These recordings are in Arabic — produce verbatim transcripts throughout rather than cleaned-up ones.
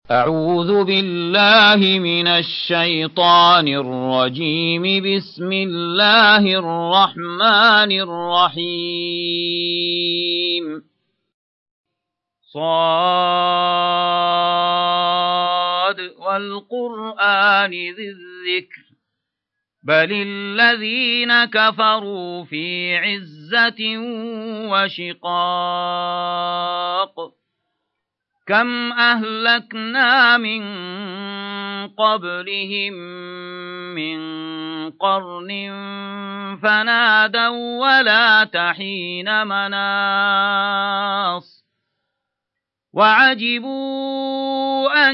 أعوذ بالله من الشيطان الرجيم. بسم الله الرحمن الرحيم. صاد والقرآن ذي الذكر بل الذين كفروا في عزة وشقاق. كم أهلكنا من قبلهم من قرن فنادوا ولا تحين مناص وعجبوا أن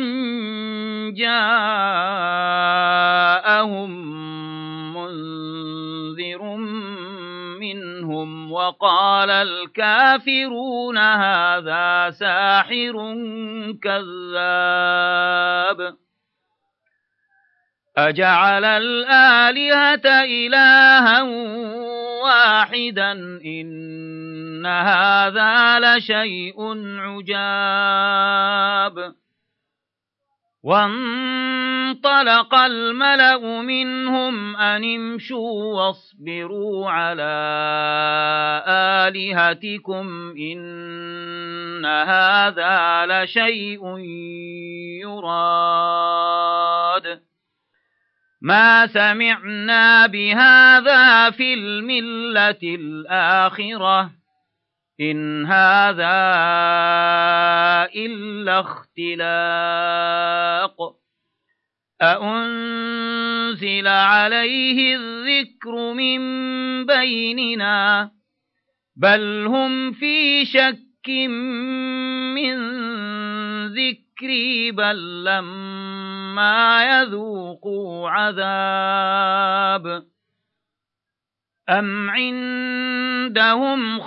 جاءهم منذر منهم وقال الكافرون هذا ساحر كذاب. أجعل الآلهة إلها واحدا إن هذا لشيء عجاب. وانطلق الملأ منهم أن امشوا واصبروا على آلهتكم إن هذا لشيء يراد. ما سمعنا بهذا في الملة الآخرة إن هذا إلا اختلاق. أأنزل عليه الذكر من بيننا بل هم في شك من ذكري بل لما يذوقوا عذاب. أم عندهم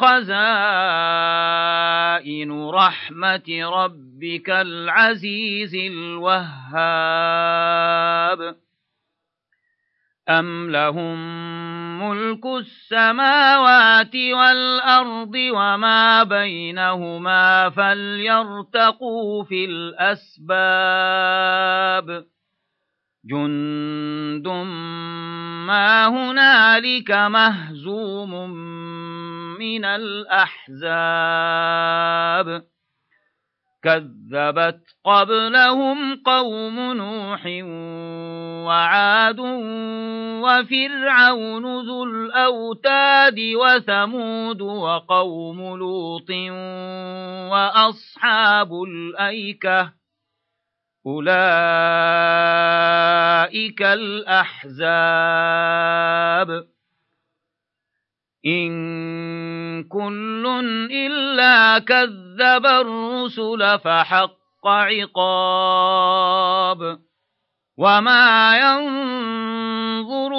خزائن رحمة ربك العزيز الوهاب. أم لهم ملك السماوات والأرض وما بينهما فليرتقوا في الأسباب. جند ما هنالك مهزوم من الأحزاب. كذبت قبلهم قوم نوح وعاد وفرعون ذو الأوتاد وثمود وقوم لوط وأصحاب الأيكة أولئك الأحزاب. إن كل إلا كذب الرسل فحق عقاب. وما ينظر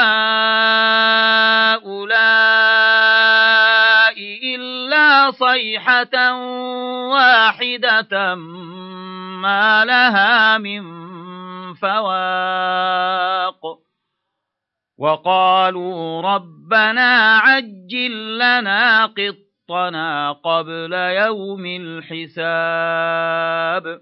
هؤلاء إلا صيحة واحدة ما لها من فواق. وقالوا ربنا عجل لنا قطنا قبل يوم الحساب.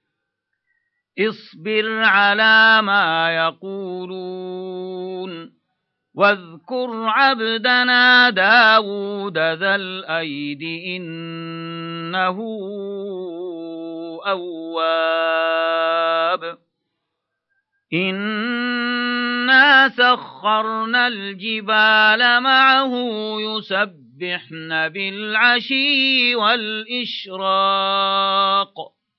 اصبر على ما يقولون واذكر عبدنا داود ذا الأيد إنه أواب. إنا سخرنا الجبال معه يسبحن بالعشي والإشراق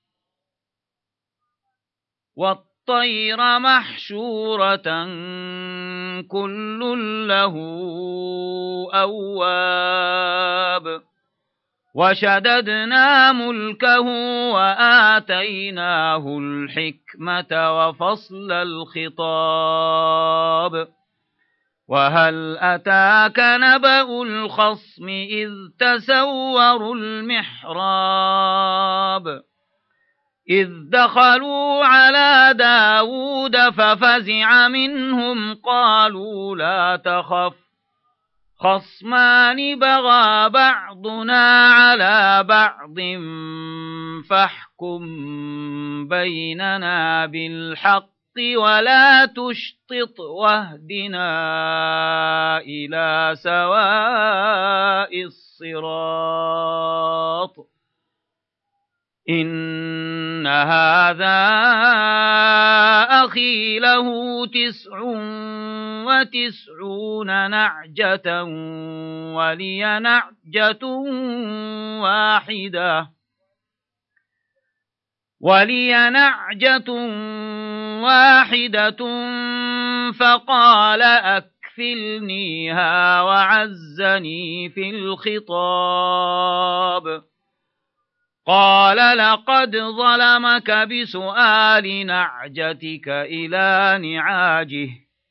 والطير محشورة كل له أواب. وشددنا ملكه وآتيناه الحكمة وفصل الخطاب. وهل أتاك نبأ الخصم إذ تسوروا المحراب. إذ دخلوا على داود ففزع منهم قالوا لا تخف خصمان بغى بعضنا على بعض فاحكم بيننا بالحق ولا تشطط واهدنا إلى سواء الصراط إن هذا أخي له تسع وتسعون نعجة ولي نعجة واحدة ولي نعجة واحدة فقال أكفلنيها وعزني في الخطاب قال لقد ظلمك بسؤال نعجتك إلى نعاجه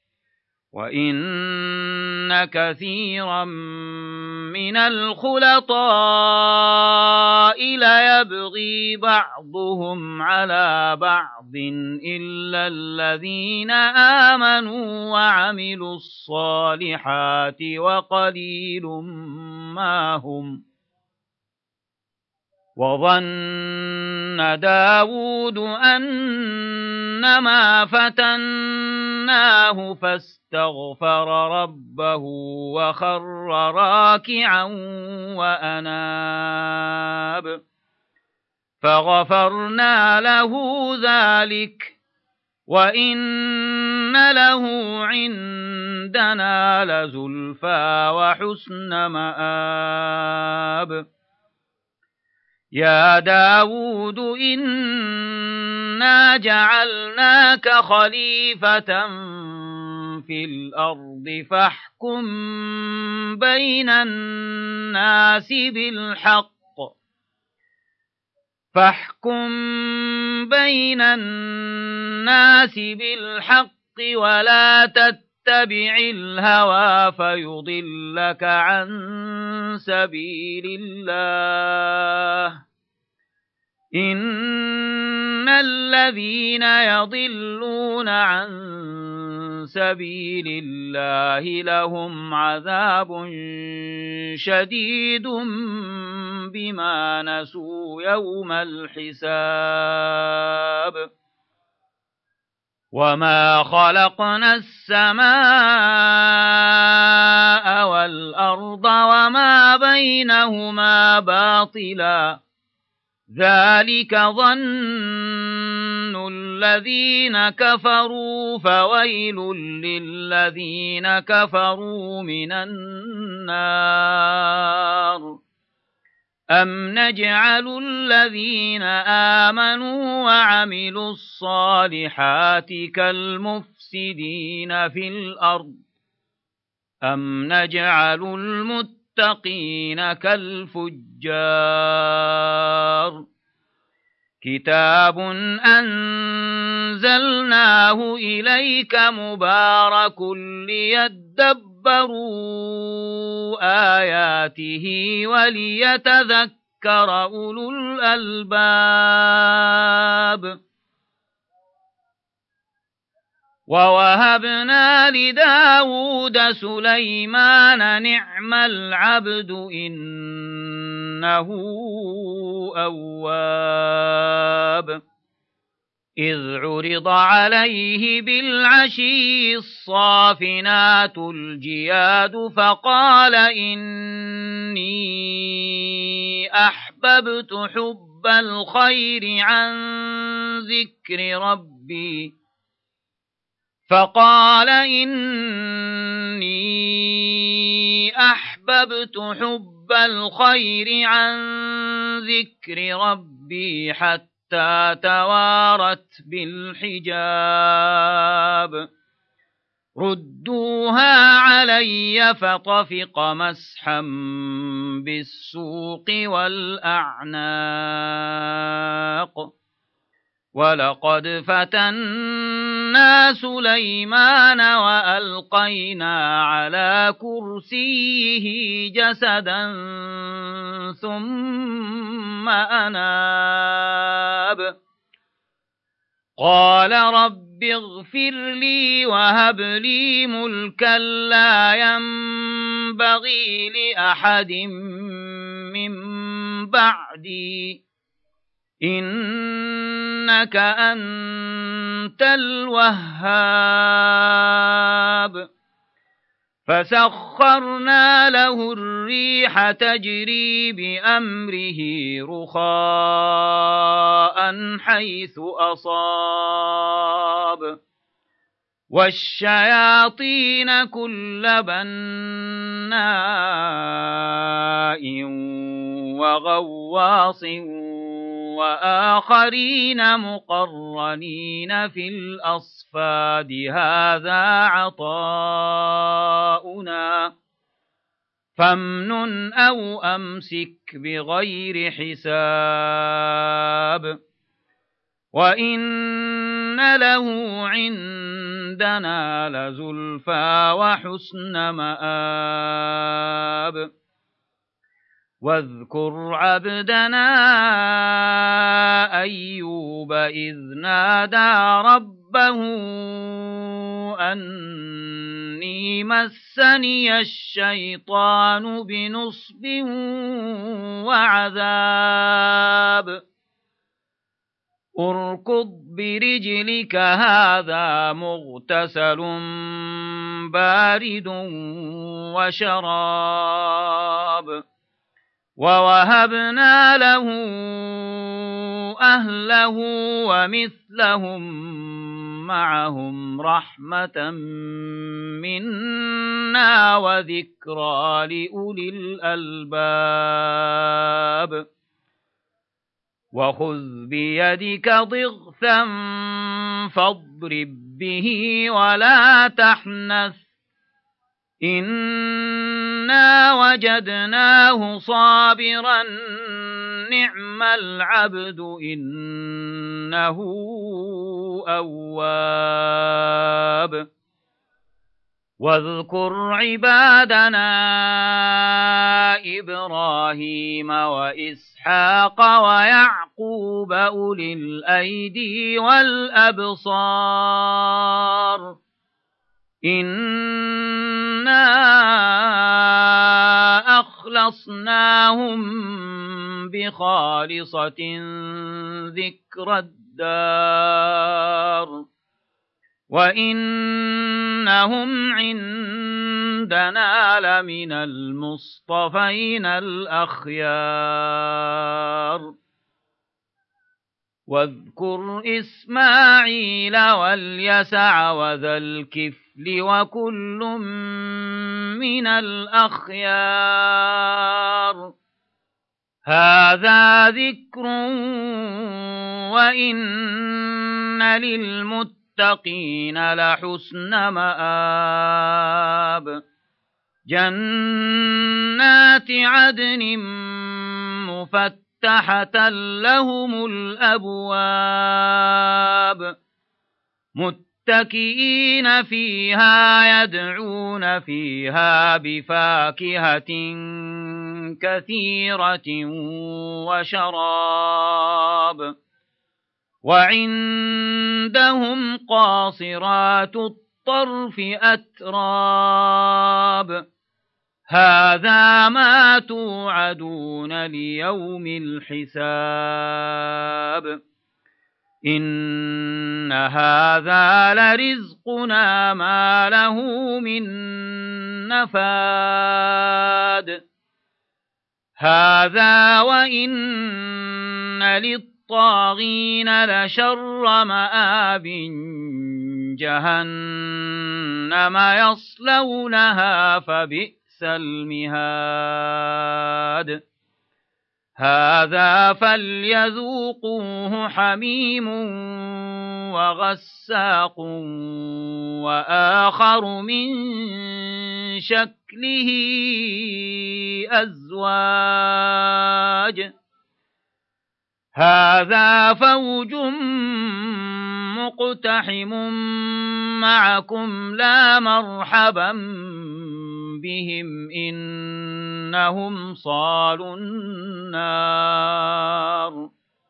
وإن كثيرا من الخلطاء ليبغي بعضهم على بعض إلا الذين آمنوا وعملوا الصالحات وقليل ما هم وظن داود أنما فتناه فاستغفر ربه وخر راكعا وأناب فغفرنا له ذلك وإن له عندنا لزلفى وحسن مآب يا داود إنا جعلناك خليفة في الأرض فاحكم بين الناس بالحق فاحكم بين الناس بالحق ولا تتبع الهوى فيضلك عن سبيل الله إن الذين يضلون عن سبيل الله لهم عذاب شديد بما نسوا يوم الحساب وما خلقنا السماء والأرض وما بينهما باطلا ذلك ظن الذين كفروا فويل للذين كفروا من النار أم نجعل الذين آمنوا وعملوا الصالحات كالمفسدين في الأرض أم نجعل المتقين كالفجار كتاب أنزلناه إليك مبارك ليدبروا آياته وليتذكر أولو الألباب ووهبنا لداود سليمان نعم العبد إنه أواب إذ عرض عليه بالعشي الصافنات الجياد فقال إني أحببت حب الخير عن ذكر ربي فقال إني أحببت حب الخير عن ذكر ربي حتى توارت بالحجاب ردوها علي فطفق مسحا بالسوق والأعناق ولقد فتنا سليمان وألقينا على كرسيه جسدا ثم أناب قال رب اغفر لي وهب لي ملكا لا ينبغي لأحد من بعدي إنك أنت الوهاب فسخرنا له الريح تجري بأمره رخاء حيث أصاب والشياطين كل بناء وغواص وآخرين مقرنين في الأصفاد هذا عطاؤنا فامنن أو أمسك بغير حساب وإن له عندنا لزلفى وحسن مآب واذكر عبدنا أيوب إذ نادى ربه أني مسني الشيطان بنصب وعذاب اركض برجلك هذا مغتسل بارد وشراب ووهبنا له أهله ومثلهم معهم رحمة منا وذكرى لأولي الألباب وخذ بيدك ضغثا فاضرب به ولا تحنث إنا وجدناه صابرا نعم العبد إنه أواب واذكر عبادنا إبراهيم وإسحاق ويعقوب أولي الأيدي والأبصار إنا أخلصناهم بخالصة ذكر الدار وإنهم عندنا لمن المصطفين الأخيار واذكر إسماعيل واليسع وذا الكفل وكل من الأخيار هذا ذكر وإن للمتقين لحسن مآب جنات عدن مفتحة لهم الأبواب متكئين فيها يدعون فيها بفاكهة كثيرة وشراب وعندهم قاصرات الطرف أتراب هذا ما توعدون ليوم الحساب إن هذا لرزقنا ما له من نفاد هذا وإن للطاغين لشر مآب جهنم يصلونها فبئس المهاد هذا فليذوقوه حميم وغساق وآخر من شكله أزواج هذا فوج مقتحم معكم لا مرحبا بهم إنهم صالوا النار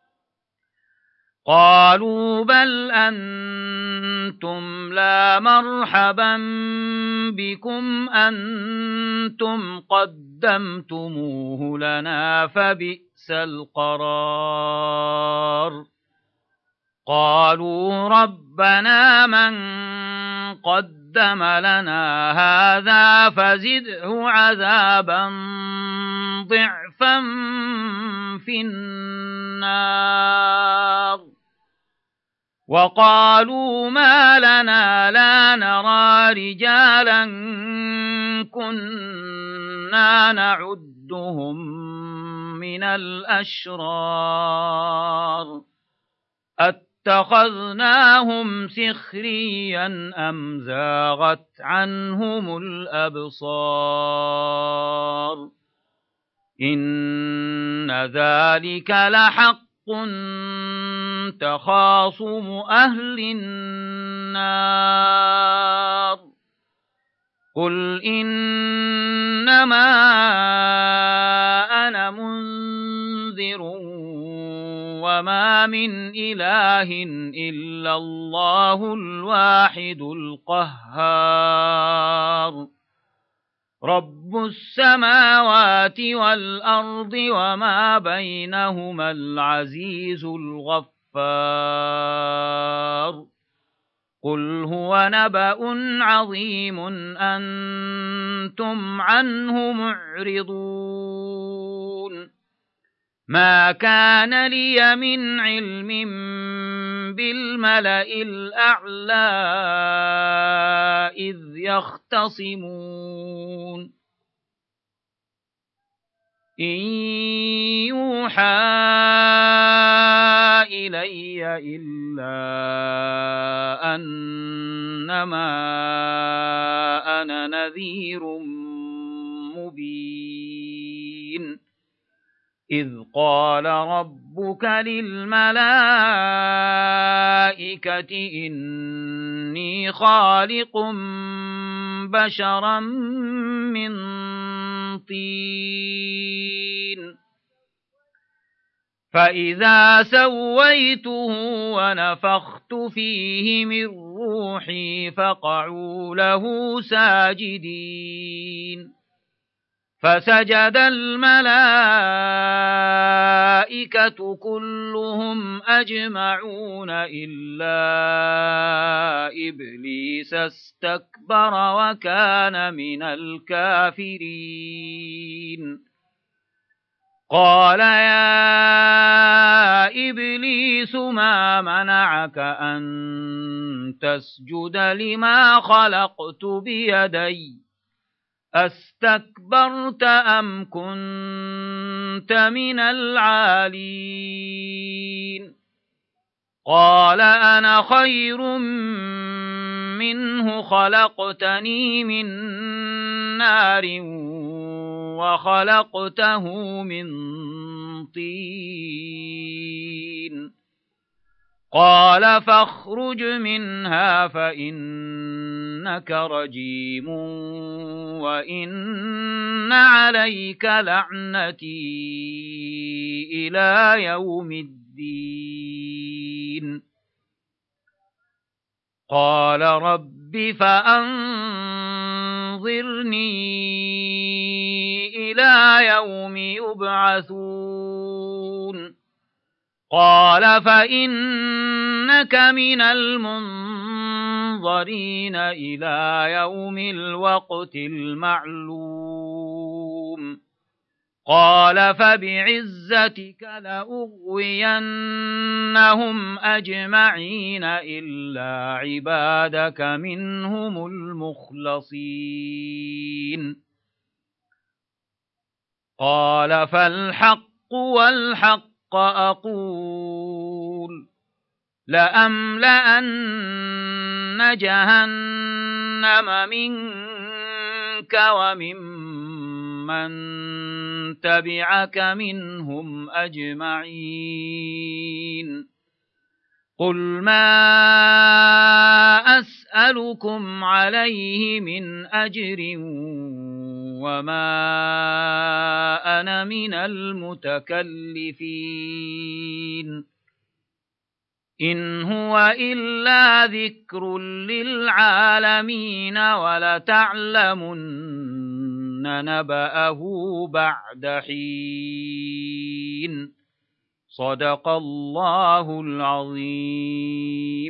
قالوا بل أنتم لا مرحبا بكم أنتم قدمتموه لنا فبئس القرار قالوا ربنا من قدم لنا هذا فزده عذابا ضعفا في النار وقالوا ما لنا لا نرى رجالا كنا نعدهم من الأشرار اتخذناهم سخريا أم زاغت عنهم الأبصار إن ذلك لحق تخاصم أهل النار قل إنما أنا منذر وما من إله إلا الله الواحد القهار رب السماوات والأرض وما بينهما العزيز الغفار قل هو نبأ عظيم أنتم عنه معرضون ما كان لي من علم بالملأ الأعلى إذ يختصمون إن يوحى إلي إلا أنما أنا نذير مبين إذ قال ربك للملائكة إني خالق بشرا من طين فإذا سويته ونفخت فيه من روحي فقعوا له ساجدين فسجد الملائكة كلهم أجمعون إلا إبليس استكبر وكان من الكافرين قال يا إبليس ما منعك أن تسجد لما خلقت بيدي أستكبرت أم كنت من العالين قال أنا خير منه خلقتني من نار وخلقته من طين قال فاخرج منها فإنك رجيم وإن عليك لعنتي إلى يوم الدين قال رب فأنظرني إلى يوم يبعثون قال فإنك من المنظرين إلى يوم الوقت المعلوم قال فبعزتك لأغوينهم أجمعين إلا عبادك منهم المخلصين قال فالحق والحق أقول لأملأن جهنم منك وممن تبعك منهم أجمعين قل ما أسألكم عليه من أجر وما أنا من المتكلفين إن هو إلا ذكر للعالمين ولتعلمن نبأه بعد حين صدق الله العظيم.